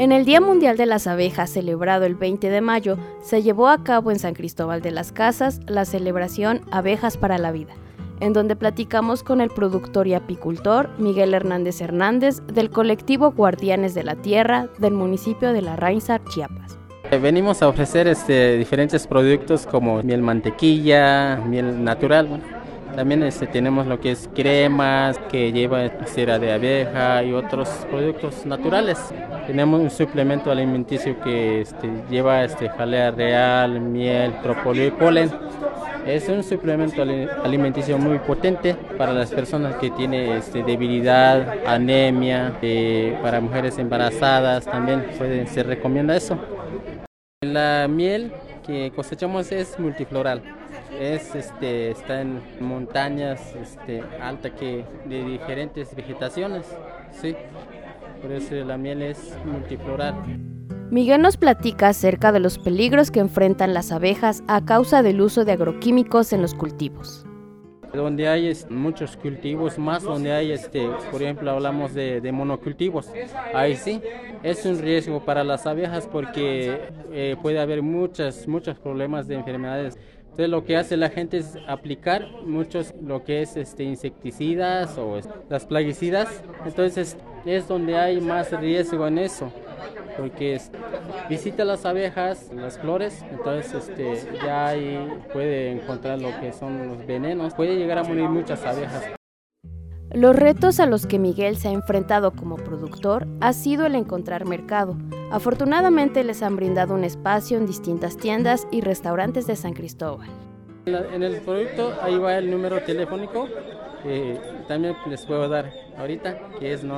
En el Día Mundial de las Abejas, celebrado el 20 de mayo, se llevó a cabo en San Cristóbal de las Casas la celebración Abejas para la Vida, en donde platicamos con el productor y apicultor Miguel Hernández Hernández del colectivo Guardianes de la Tierra del municipio de Larrainzar, Chiapas. Venimos a ofrecer diferentes productos como miel mantequilla, miel natural. También tenemos lo que es cremas que lleva cera de abeja y otros productos naturales. Tenemos un suplemento alimenticio que lleva jalea real, miel, propóleo y polen. Es un suplemento alimenticio muy potente para las personas que tienen debilidad, anemia, para mujeres embarazadas también se recomienda eso. La miel que cosechamos es multifloral. Está en montañas altas de diferentes vegetaciones, sí. Por eso la miel es multifloral. Miguel nos platica acerca de los peligros que enfrentan las abejas a causa del uso de agroquímicos en los cultivos. Donde hay muchos cultivos, más donde hay, por ejemplo, hablamos de monocultivos, ahí sí, es un riesgo para las abejas porque puede haber muchos problemas de enfermedades. Entonces lo que hace la gente es aplicar muchos lo que es insecticidas o las plaguicidas. Entonces es donde hay más riesgo en eso, porque visita las abejas, las flores, entonces ya ahí puede encontrar lo que son los venenos. Puede llegar a morir muchas abejas. Los retos a los que Miguel se ha enfrentado como productor ha sido el encontrar mercado. Afortunadamente les han brindado un espacio en distintas tiendas y restaurantes de San Cristóbal. En el producto ahí va el número telefónico, también les puedo dar ahorita, que es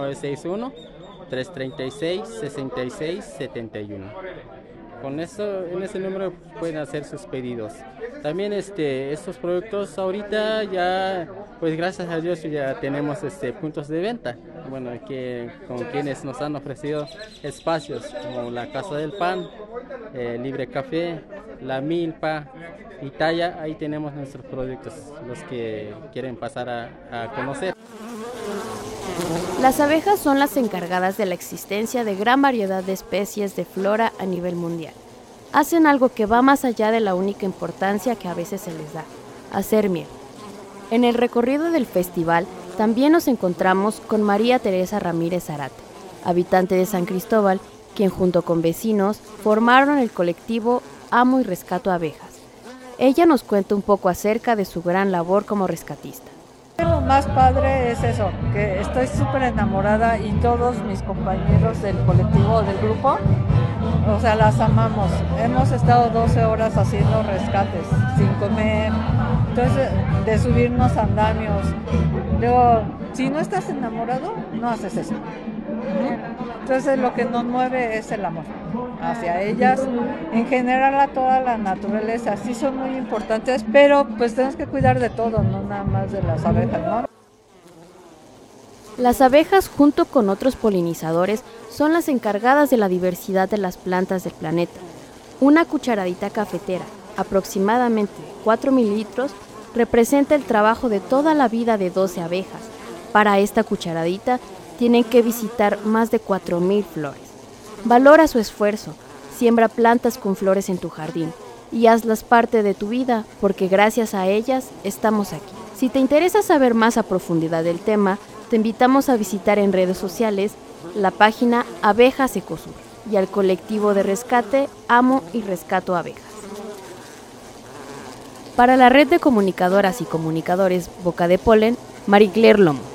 961-336-6671. Con eso, en ese número pueden hacer sus pedidos. También estos productos ahorita ya, pues gracias a Dios ya tenemos puntos de venta. Bueno, con quienes nos han ofrecido espacios como la Casa del Pan, Libre Café, La Milpa, Italia. Ahí tenemos nuestros productos, los que quieren pasar a conocer. Las abejas son las encargadas de la existencia de gran variedad de especies de flora a nivel mundial. Hacen algo que va más allá de la única importancia que a veces se les da, hacer miel. En el recorrido del festival también nos encontramos con María Teresa Ramírez Zarate, habitante de San Cristóbal, quien junto con vecinos formaron el colectivo Amo y Rescato Abejas. Ella nos cuenta un poco acerca de su gran labor como rescatista. Lo más padre es eso, que estoy súper enamorada y todos mis compañeros del colectivo, del grupo, o sea, las amamos. Hemos estado 12 horas haciendo rescates, sin comer, entonces de subirnos a andamios. Luego, si no estás enamorado, no haces eso. Entonces lo que nos mueve es el amor hacia ellas, en general a toda la naturaleza. Sí son muy importantes, pero pues tenemos que cuidar de todo, no nada más de las abejas, ¿no? Las abejas, junto con otros polinizadores, son las encargadas de la diversidad de las plantas del planeta. Una cucharadita cafetera, aproximadamente 4 mililitros, representa el trabajo de toda la vida de 12 abejas. Para esta cucharadita tienen que visitar más de 4,000 flores. Valora su esfuerzo, siembra plantas con flores en tu jardín y hazlas parte de tu vida, porque gracias a ellas estamos aquí. Si te interesa saber más a profundidad del tema, te invitamos a visitar en redes sociales la página Abejas Ecosur y al colectivo de rescate Amo y Rescato Abejas. Para la red de comunicadoras y comunicadores Boca de Polen, Marie Claire Lomo.